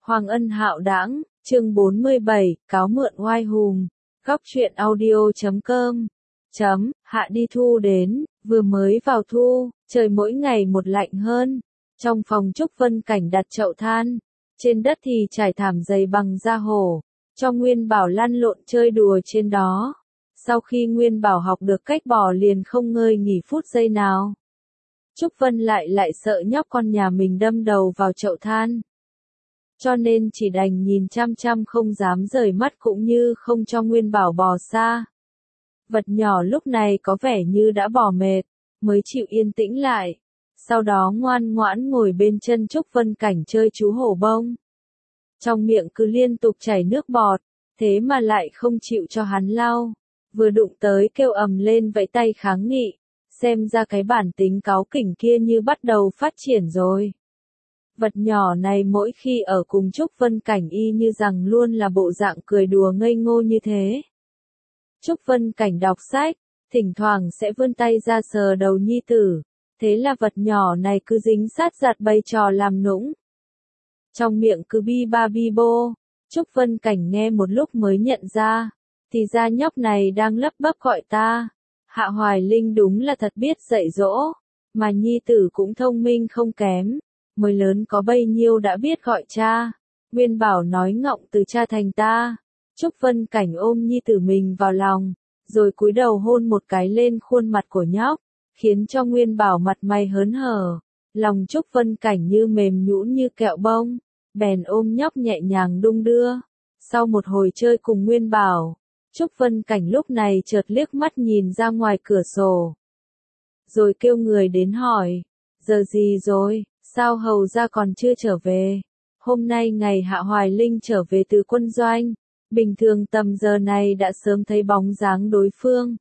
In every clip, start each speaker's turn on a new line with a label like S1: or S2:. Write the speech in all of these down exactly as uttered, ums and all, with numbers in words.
S1: Hoàng ân hạo đãng, chương bốn mươi bảy, cáo mượn oai hùng. Góc truyện audio chấm com. Chấm, hạ đi thu đến, vừa mới vào thu, trời mỗi ngày một lạnh hơn. Trong phòng Trúc Vân Cảnh đặt chậu than, trên đất thì trải thảm dày bằng da hổ, cho Nguyên Bảo lăn lộn chơi đùa trên đó. Sau khi Nguyên Bảo học được cách bò liền không ngơi nghỉ phút giây nào. Trúc Vân lại lại sợ nhóc con nhà mình đâm đầu vào chậu than. Cho nên chỉ đành nhìn chăm chăm không dám rời mắt cũng như không cho Nguyên Bảo bò xa. Vật nhỏ lúc này có vẻ như đã bò mệt, mới chịu yên tĩnh lại. Sau đó ngoan ngoãn ngồi bên chân Trúc Vân Cảnh chơi chú hổ bông. Trong miệng cứ liên tục chảy nước bọt, thế mà lại không chịu cho hắn lau. Vừa đụng tới kêu ầm lên vẫy tay kháng nghị, xem ra cái bản tính cáu kỉnh kia như bắt đầu phát triển rồi. Vật nhỏ này mỗi khi ở cùng Trúc Vân Cảnh y như rằng luôn là bộ dạng cười đùa ngây ngô như thế. Trúc Vân Cảnh đọc sách, thỉnh thoảng sẽ vươn tay ra sờ đầu nhi tử, thế là vật nhỏ này cứ dính sát giặt bày trò làm nũng. Trong miệng cứ bi ba bi bô, Trúc Vân Cảnh nghe một lúc mới nhận ra, thì ra nhóc này đang lấp bấp gọi ta. Hạ Hoài Linh đúng là thật biết dạy dỗ, mà nhi tử cũng thông minh không kém, mới lớn có bấy nhiêu đã biết gọi cha. Nguyên Bảo nói ngọng từ cha thành ta. Trúc Vân Cảnh ôm nhi tử mình vào lòng, rồi cúi đầu hôn một cái lên khuôn mặt của nhóc, khiến cho Nguyên Bảo mặt mày hớn hở. Lòng Trúc Vân Cảnh như mềm nhũn như kẹo bông, bèn ôm nhóc nhẹ nhàng đung đưa. Sau một hồi chơi cùng Nguyên Bảo, Trúc Vân Cảnh lúc này chợt liếc mắt nhìn ra ngoài cửa sổ. Rồi kêu người đến hỏi, giờ gì rồi, sao hầu ra còn chưa trở về? Hôm nay ngày Hạ Hoài Linh trở về từ quân doanh, bình thường tầm giờ này đã sớm thấy bóng dáng đối phương.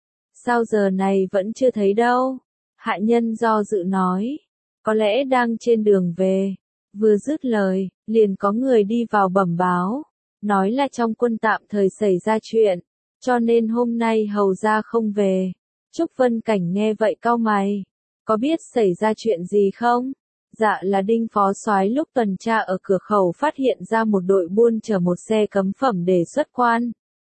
S1: Sao giờ này vẫn chưa thấy đâu? Hạ nhân do dự nói, có lẽ đang trên đường về. Vừa dứt lời, liền có người đi vào bẩm báo, nói là trong quân tạm thời xảy ra chuyện, cho nên hôm nay hầu ra không về. Trúc Vân Cảnh nghe vậy cau mày, có biết xảy ra chuyện gì không? Dạ là Đinh phó soái lúc tuần tra ở cửa khẩu phát hiện ra một đội buôn chở một xe cấm phẩm để xuất quan.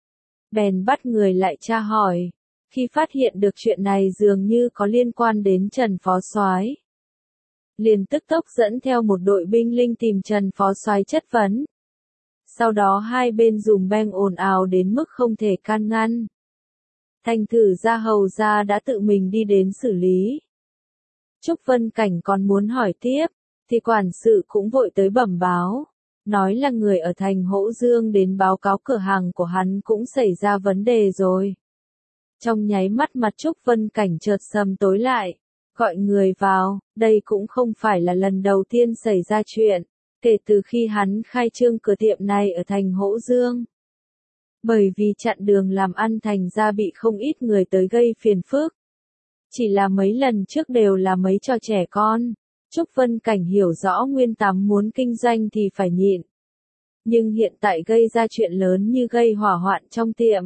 S1: Bèn bắt người lại tra hỏi, khi phát hiện được chuyện này dường như có liên quan đến Trần phó soái, liền tức tốc dẫn theo một đội binh linh tìm Trần phó soái chất vấn. Sau đó hai bên dùng beng ồn ào đến mức không thể can ngăn. Thành thử ra hầu ra đã tự mình đi đến xử lý. Trúc Vân Cảnh còn muốn hỏi tiếp, thì quản sự cũng vội tới bẩm báo, nói là người ở thành Hỗ Dương đến báo cáo cửa hàng của hắn cũng xảy ra vấn đề rồi. Trong nháy mắt mặt Trúc Vân Cảnh chợt sầm tối lại, gọi người vào, đây cũng không phải là lần đầu tiên xảy ra chuyện, kể từ khi hắn khai trương cửa tiệm này ở thành Hỗ Dương. Bởi vì chặn đường làm ăn thành ra bị không ít người tới gây phiền phức. Chỉ là mấy lần trước đều là mấy trò trẻ con. Trúc Vân Cảnh hiểu rõ Nguyên Tám muốn kinh doanh thì phải nhịn. Nhưng hiện tại gây ra chuyện lớn như gây hỏa hoạn trong tiệm,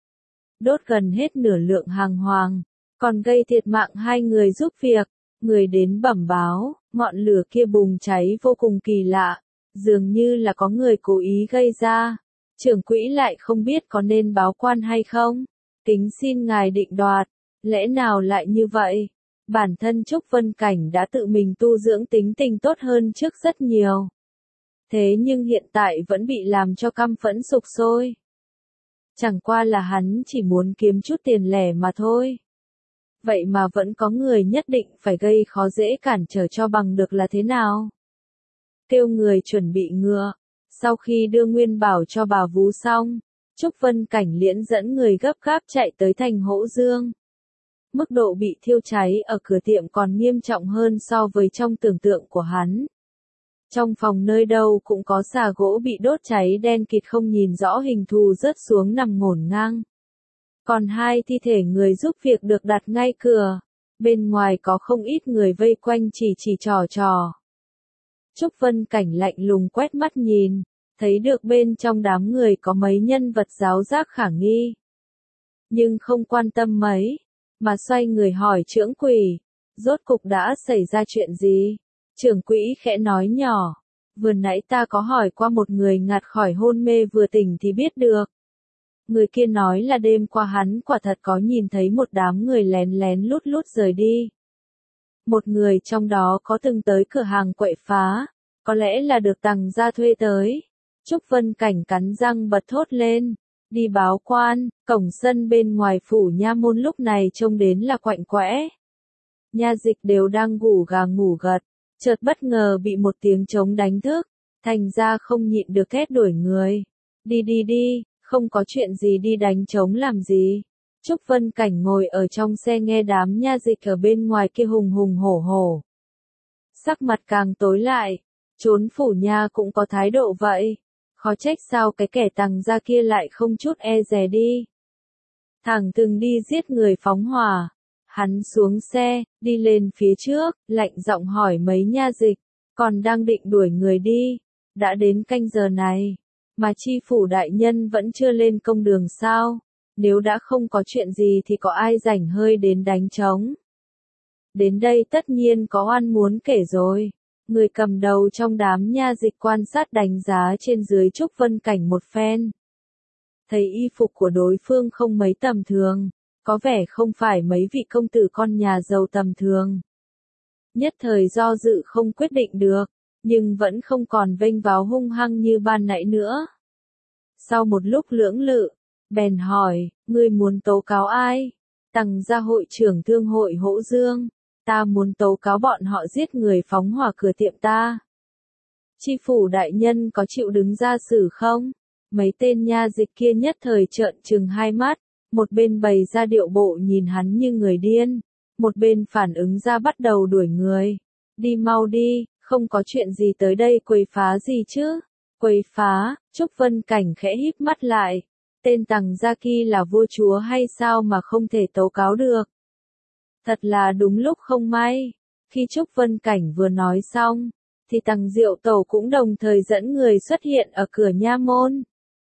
S1: đốt gần hết nửa lượng hàng hoàng, còn gây thiệt mạng hai người giúp việc. Người đến bẩm báo, ngọn lửa kia bùng cháy vô cùng kỳ lạ, dường như là có người cố ý gây ra. Trưởng quỹ lại không biết có nên báo quan hay không. Kính xin ngài định đoạt, lẽ nào lại như vậy? Bản thân Trúc Vân Cảnh đã tự mình tu dưỡng tính tình tốt hơn trước rất nhiều. Thế nhưng hiện tại vẫn bị làm cho căm phẫn sục sôi. Chẳng qua là hắn chỉ muốn kiếm chút tiền lẻ mà thôi. Vậy mà vẫn có người nhất định phải gây khó dễ cản trở cho bằng được là thế nào? Kêu người chuẩn bị ngựa. Sau khi đưa Nguyên Bảo cho bà vú xong, Trúc Vân Cảnh liễn dẫn người gấp gáp chạy tới thành Hỗ Dương. Mức độ bị thiêu cháy ở cửa tiệm còn nghiêm trọng hơn so với trong tưởng tượng của hắn. Trong phòng nơi đâu cũng có xà gỗ bị đốt cháy đen kịt không nhìn rõ hình thù rớt xuống nằm ngổn ngang. Còn hai thi thể người giúp việc được đặt ngay cửa. Bên ngoài có không ít người vây quanh chỉ chỉ trò trò. Trúc Vân Cảnh lạnh lùng quét mắt nhìn, thấy được bên trong đám người có mấy nhân vật giáo giác khả nghi. Nhưng không quan tâm mấy, mà xoay người hỏi trưởng quỹ, rốt cục đã xảy ra chuyện gì? Trưởng quỹ khẽ nói nhỏ, vừa nãy ta có hỏi qua một người ngạt khỏi hôn mê vừa tỉnh thì biết được. Người kia nói là đêm qua hắn quả thật có nhìn thấy một đám người lén lén lút lút rời đi. Một người trong đó có từng tới cửa hàng quậy phá, có lẽ là được Tằng gia thuê tới. Trúc Vân Cảnh cắn răng bật thốt lên, đi báo quan, cổng sân bên ngoài phủ nha môn lúc này trông đến là quạnh quẽ. Nha dịch đều đang ngủ gà ngủ gật, chợt bất ngờ bị một tiếng trống đánh thức, thành ra không nhịn được thét đuổi người. Đi đi đi, không có chuyện gì đi đánh trống làm gì. Trúc Vân Cảnh ngồi ở trong xe nghe đám nha dịch ở bên ngoài kia hùng hùng hổ hổ. Sắc mặt càng tối lại, trốn phủ nha cũng có thái độ vậy. Khó trách sao cái kẻ Tằng gia kia lại không chút e dè đi. Thẳng từng đi giết người phóng hỏa. Hắn xuống xe, đi lên phía trước, lạnh giọng hỏi mấy nha dịch, còn đang định đuổi người đi. Đã đến canh giờ này, mà chi phủ đại nhân vẫn chưa lên công đường sao? Nếu đã không có chuyện gì thì có ai rảnh hơi đến đánh trống. Đến đây tất nhiên có oan muốn kể rồi. Người cầm đầu trong đám nha dịch quan sát đánh giá trên dưới Trúc Vân Cảnh một phen. Thấy y phục của đối phương không mấy tầm thường, có vẻ không phải mấy vị công tử con nhà giàu tầm thường. Nhất thời do dự không quyết định được, nhưng vẫn không còn vênh váo hung hăng như ban nãy nữa. Sau một lúc lưỡng lự, bèn hỏi, ngươi muốn tố cáo ai? Tằng gia hội trưởng thương hội Hỗ Dương. Ta muốn tố cáo bọn họ giết người phóng hỏa cửa tiệm ta. Chi phủ đại nhân có chịu đứng ra xử không? Mấy tên nha dịch kia nhất thời trợn trừng hai mắt, một bên bày ra điệu bộ nhìn hắn như người điên, một bên phản ứng ra bắt đầu đuổi người. Đi mau đi, không có chuyện gì tới đây quấy phá gì chứ? Quấy phá, Trúc Vân Cảnh khẽ híp mắt lại. Tên Tằng gia kia là vua chúa hay sao mà không thể tố cáo được? Thật là đúng lúc không may. Khi Trúc Vân Cảnh vừa nói xong, thì Tằng Diệu Tổ cũng đồng thời dẫn người xuất hiện ở cửa nha môn.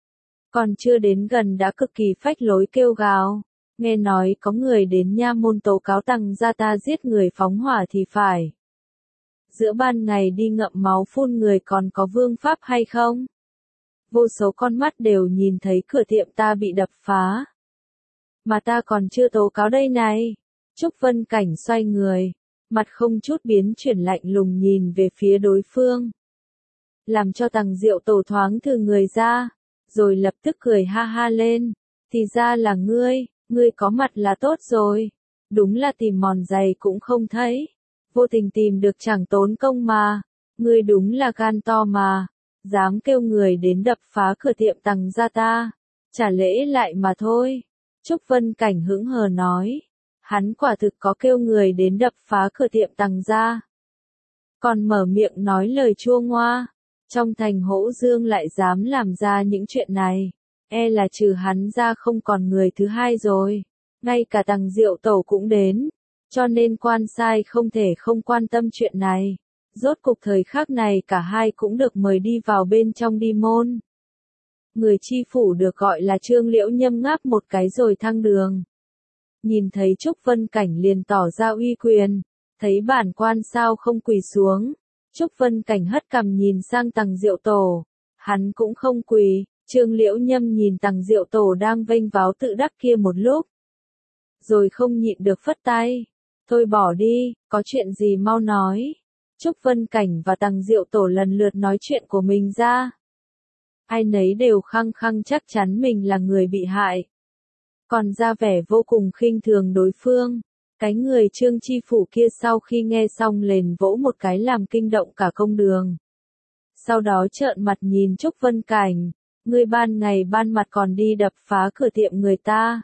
S1: Còn chưa đến gần đã cực kỳ phách lối kêu gào. Nghe nói có người đến nha môn tố cáo Tằng gia ta giết người phóng hỏa thì phải. Giữa ban ngày đi ngậm máu phun người còn có vương pháp hay không? Vô số con mắt đều nhìn thấy cửa tiệm ta bị đập phá. Mà ta còn chưa tố cáo đây này. Trúc Vân Cảnh xoay người, mặt không chút biến chuyển lạnh lùng nhìn về phía đối phương. Làm cho Tằng Diệu Tổ thoáng thừ người ra, rồi lập tức cười ha ha lên. Thì ra là ngươi, ngươi có mặt là tốt rồi. Đúng là tìm mòn giày cũng không thấy. Vô tình tìm được chẳng tốn công mà. Ngươi đúng là gan to mà. Dám kêu người đến đập phá cửa tiệm Tằng gia ta. Trả lễ lại mà thôi. Trúc Vân Cảnh hững hờ nói. Hắn quả thực có kêu người đến đập phá cửa tiệm Tằng gia. Còn mở miệng nói lời chua ngoa. Trong thành Hỗ Dương lại dám làm ra những chuyện này. E là trừ hắn ra không còn người thứ hai rồi. Ngay cả Tằng Diệu Tổ cũng đến. Cho nên quan sai không thể không quan tâm chuyện này. Rốt cục thời khắc này cả hai cũng được mời đi vào bên trong đi môn. Người chi phủ được gọi là Trương Liễu nhâm ngáp một cái rồi thăng đường. Nhìn thấy Trúc Vân Cảnh liền tỏ ra uy quyền. Thấy bản quan sao không quỳ xuống. Trúc Vân Cảnh hất cằm nhìn sang Tằng Diệu Tổ. Hắn cũng không quỳ. Trương Liễu nhâm nhìn Tằng Diệu Tổ đang vênh váo tự đắc kia một lúc. Rồi không nhịn được phất tay. Thôi bỏ đi, có chuyện gì mau nói. Trúc Vân Cảnh và Tằng Diệu Tổ lần lượt nói chuyện của mình ra. Ai nấy đều khăng khăng chắc chắn mình là người bị hại. Còn ra vẻ vô cùng khinh thường đối phương. Cái người Trương chi phủ kia sau khi nghe xong liền vỗ một cái làm kinh động cả công đường. Sau đó trợn mặt nhìn Trúc Vân Cảnh. Ngươi ban ngày ban mặt còn đi đập phá cửa tiệm người ta.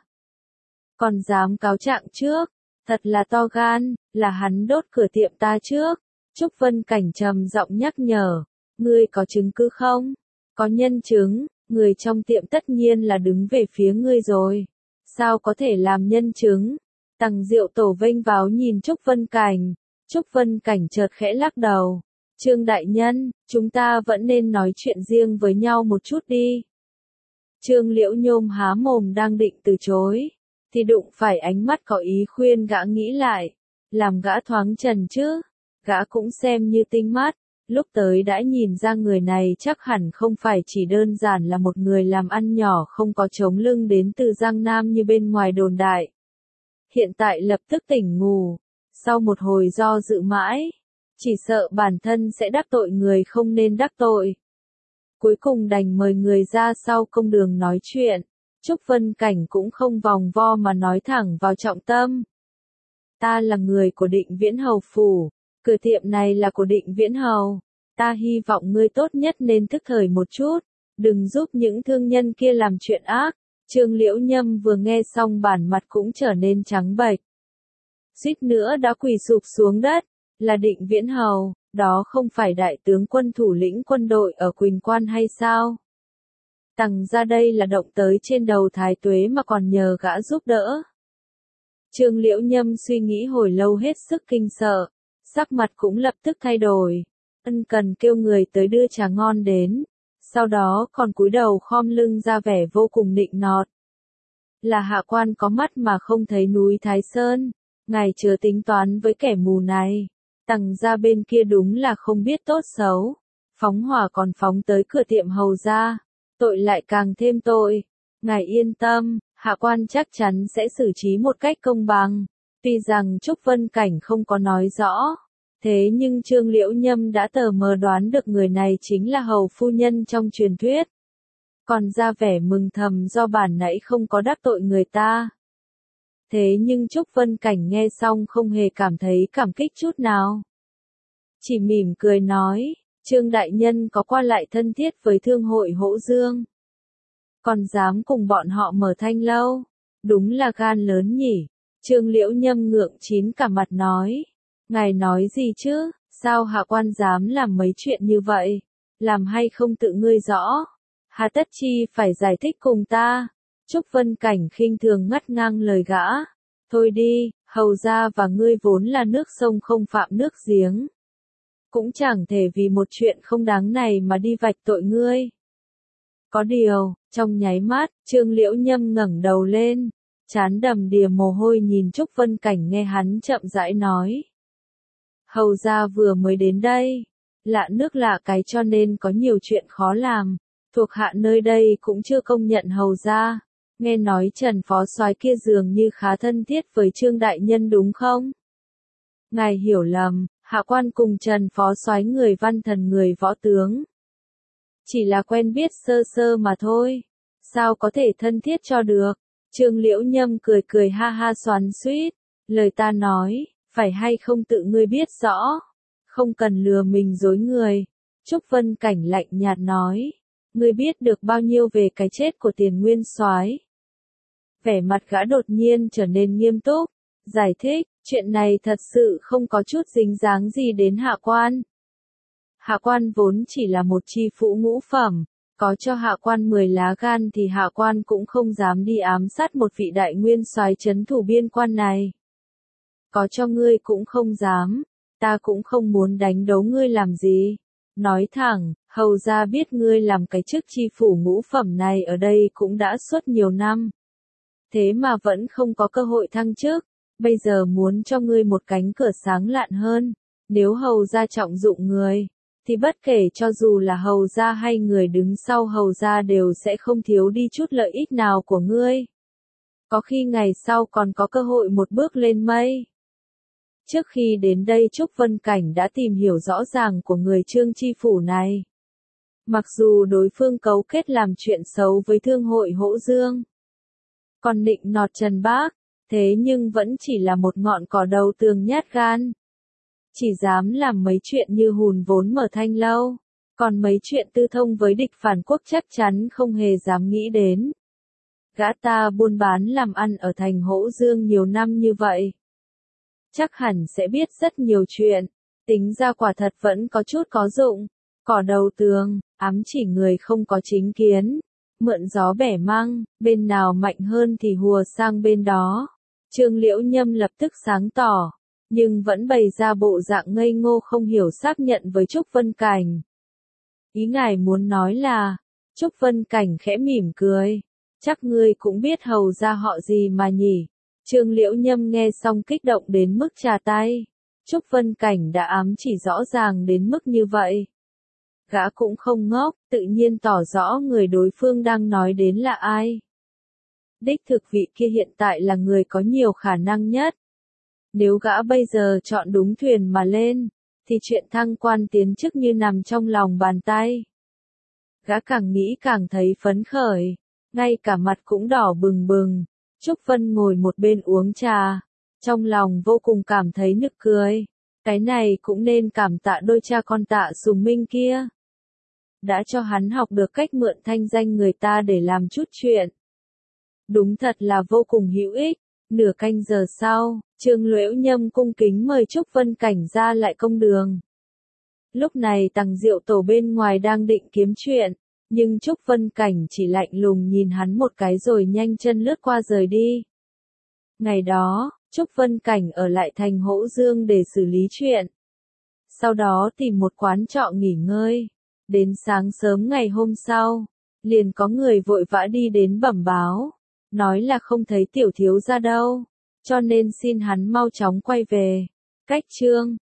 S1: Còn dám cáo trạng trước. Thật là to gan, là hắn đốt cửa tiệm ta trước. Trúc Vân Cảnh trầm giọng nhắc nhở. Ngươi có chứng cứ không? Có nhân chứng, người trong tiệm tất nhiên là đứng về phía ngươi rồi. Sao có thể làm nhân chứng? Tằng Diệu Tổ vênh váo nhìn Trúc Vân Cảnh. Trúc Vân Cảnh chợt khẽ lắc đầu. Trương đại nhân, chúng ta vẫn nên nói chuyện riêng với nhau một chút đi. Trương Liễu nhôm há mồm đang định từ chối. Thì đụng phải ánh mắt có ý khuyên gã nghĩ lại. Làm gã thoáng trần chứ. Gã cũng xem như tinh mắt. Lúc tới đã nhìn ra người này chắc hẳn không phải chỉ đơn giản là một người làm ăn nhỏ không có chống lưng đến từ Giang Nam như bên ngoài đồn đại. Hiện tại lập tức tỉnh ngủ, sau một hồi do dự mãi, chỉ sợ bản thân sẽ đắc tội người không nên đắc tội. Cuối cùng đành mời người ra sau công đường nói chuyện, Trúc Vân Cảnh cũng không vòng vo mà nói thẳng vào trọng tâm. Ta là người của Định Viễn Hầu Phủ, cửa tiệm này là của Định Viễn Hầu, ta hy vọng ngươi tốt nhất nên thức thời một chút, đừng giúp những thương nhân kia làm chuyện ác. Trương Liễu Nhâm vừa nghe xong bản mặt cũng trở nên trắng bệch. Suýt nữa đã quỳ sụp xuống đất, là Định Viễn Hầu, đó không phải đại tướng quân thủ lĩnh quân đội ở Quỳnh Quan hay sao? Tằng ra đây là động tới trên đầu Thái Tuế mà còn nhờ gã giúp đỡ. Trương Liễu Nhâm suy nghĩ hồi lâu hết sức kinh sợ, sắc mặt cũng lập tức thay đổi, ân cần kêu người tới đưa trà ngon đến, sau đó còn cúi đầu khom lưng ra vẻ vô cùng nịnh nọt. Là hạ quan có mắt mà không thấy núi Thái Sơn, ngài chớ tính toán với kẻ mù này, tằng ra bên kia đúng là không biết tốt xấu, phóng hỏa còn phóng tới cửa tiệm hầu ra, tội lại càng thêm tội, ngài yên tâm. Hạ quan chắc chắn sẽ xử trí một cách công bằng. Tuy rằng Trúc Vân Cảnh không có nói rõ, thế nhưng Trương Liễu Nhâm đã tờ mờ đoán được người này chính là hầu phu nhân trong truyền thuyết. Còn ra vẻ mừng thầm do bản nãy không có đắc tội người ta. Thế nhưng Trúc Vân Cảnh nghe xong không hề cảm thấy cảm kích chút nào. Chỉ mỉm cười nói, Trương đại nhân có qua lại thân thiết với thương hội Hỗ Dương. Còn dám cùng bọn họ mở thanh lâu, đúng là gan lớn nhỉ. Trương Liễu Nhâm ngượng chín cả mặt nói, ngài nói gì chứ, sao hạ quan dám làm mấy chuyện như vậy, làm hay không tự ngươi rõ, hà tất chi phải giải thích cùng ta. Trúc Vân Cảnh khinh thường ngắt ngang lời gã, thôi đi, hầu gia và ngươi vốn là nước sông không phạm nước giếng. Cũng chẳng thể vì một chuyện không đáng này mà đi vạch tội ngươi. Có điều, trong nháy mắt, Trương Liễu Nhâm ngẩng đầu lên, trán đầm đìa mồ hôi nhìn Trúc Vân Cảnh nghe hắn chậm rãi nói. Hầu gia vừa mới đến đây, lạ nước lạ cái cho nên có nhiều chuyện khó làm, thuộc hạ nơi đây cũng chưa công nhận hầu gia, nghe nói Trần phó soái kia dường như khá thân thiết với Trương đại nhân đúng không? Ngài hiểu lầm, hạ quan cùng Trần phó soái người văn thần người võ tướng. Chỉ là quen biết sơ sơ mà thôi, sao có thể thân thiết cho được. Trương Liễu Nhâm cười cười ha ha xoắn xuýt, lời ta nói, phải hay không tự ngươi biết rõ, không cần lừa mình dối người. Trúc Vân Cảnh lạnh nhạt nói, ngươi biết được bao nhiêu về cái chết của Tiền Nguyên soái? Vẻ mặt gã đột nhiên trở nên nghiêm túc, giải thích, chuyện này thật sự không có chút dính dáng gì đến hạ quan. Hạ quan vốn chỉ là một chi phủ ngũ phẩm, có cho hạ quan mười lá gan thì hạ quan cũng không dám đi ám sát một vị đại nguyên soái trấn thủ biên quan này. Có cho ngươi cũng không dám, ta cũng không muốn đánh đấu ngươi làm gì. Nói thẳng, hầu gia biết ngươi làm cái chức chi phủ ngũ phẩm này ở đây cũng đã suốt nhiều năm. Thế mà vẫn không có cơ hội thăng chức, bây giờ muốn cho ngươi một cánh cửa sáng lạn hơn, nếu hầu gia trọng dụng người, thì bất kể cho dù là hầu gia hay người đứng sau hầu gia đều sẽ không thiếu đi chút lợi ích nào của ngươi. Có khi ngày sau còn có cơ hội một bước lên mây. Trước khi đến đây Trúc Vân Cảnh đã tìm hiểu rõ ràng của người Trương chi phủ này. Mặc dù đối phương cấu kết làm chuyện xấu với thương hội Hỗ Dương, còn nịnh nọt Trần Bác, thế nhưng vẫn chỉ là một ngọn cỏ đầu tường nhát gan. Chỉ dám làm mấy chuyện như hùn vốn mở thanh lâu, còn mấy chuyện tư thông với địch phản quốc chắc chắn không hề dám nghĩ đến. Gã ta buôn bán làm ăn ở thành Hỗ Dương nhiều năm như vậy, chắc hẳn sẽ biết rất nhiều chuyện, tính ra quả thật vẫn có chút có dụng. Cỏ đầu tường, ám chỉ người không có chính kiến, mượn gió bẻ măng, bên nào mạnh hơn thì hùa sang bên đó. Trương Liễu Nhâm lập tức sáng tỏ, nhưng vẫn bày ra bộ dạng ngây ngô không hiểu xác nhận với Trúc Vân Cảnh. Ý ngài muốn nói là, Trúc Vân Cảnh khẽ mỉm cười, chắc ngươi cũng biết hầu gia họ gì mà nhỉ. Trương Liễu Nhâm nghe xong kích động đến mức chà tay. Trúc Vân Cảnh đã ám chỉ rõ ràng đến mức như vậy. Gã cũng không ngốc, tự nhiên tỏ rõ người đối phương đang nói đến là ai. Đích thực vị kia hiện tại là người có nhiều khả năng nhất. Nếu gã bây giờ chọn đúng thuyền mà lên, thì chuyện thăng quan tiến chức như nằm trong lòng bàn tay. Gã càng nghĩ càng thấy phấn khởi, ngay cả mặt cũng đỏ bừng bừng. Trúc Vân ngồi một bên uống trà, trong lòng vô cùng cảm thấy nực cười. Cái này cũng nên cảm tạ đôi cha con Tạ Sùng Minh kia. Đã cho hắn học được cách mượn thanh danh người ta để làm chút chuyện. Đúng thật là vô cùng hữu ích. Nửa canh giờ sau, Trương Liễu Nhâm cung kính mời Trúc Vân Cảnh ra lại công đường. Lúc này Tằng Diệu Tổ bên ngoài đang định kiếm chuyện, nhưng Trúc Vân Cảnh chỉ lạnh lùng nhìn hắn một cái rồi nhanh chân lướt qua rời đi. Ngày đó, Trúc Vân Cảnh ở lại thành Hỗ Dương để xử lý chuyện. Sau đó tìm một quán trọ nghỉ ngơi. Đến sáng sớm ngày hôm sau, liền có người vội vã đi đến bẩm báo, nói là không thấy tiểu thiếu gia đâu, cho nên xin hắn mau chóng quay về. Cách chương